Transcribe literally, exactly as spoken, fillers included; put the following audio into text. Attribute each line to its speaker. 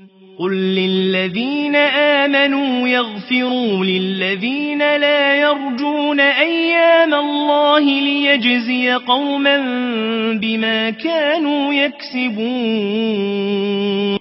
Speaker 1: قل للذين آمنوا يغفروا للذين لا يرجون أيام الله ليجزي قوما بما كانوا يكسبون.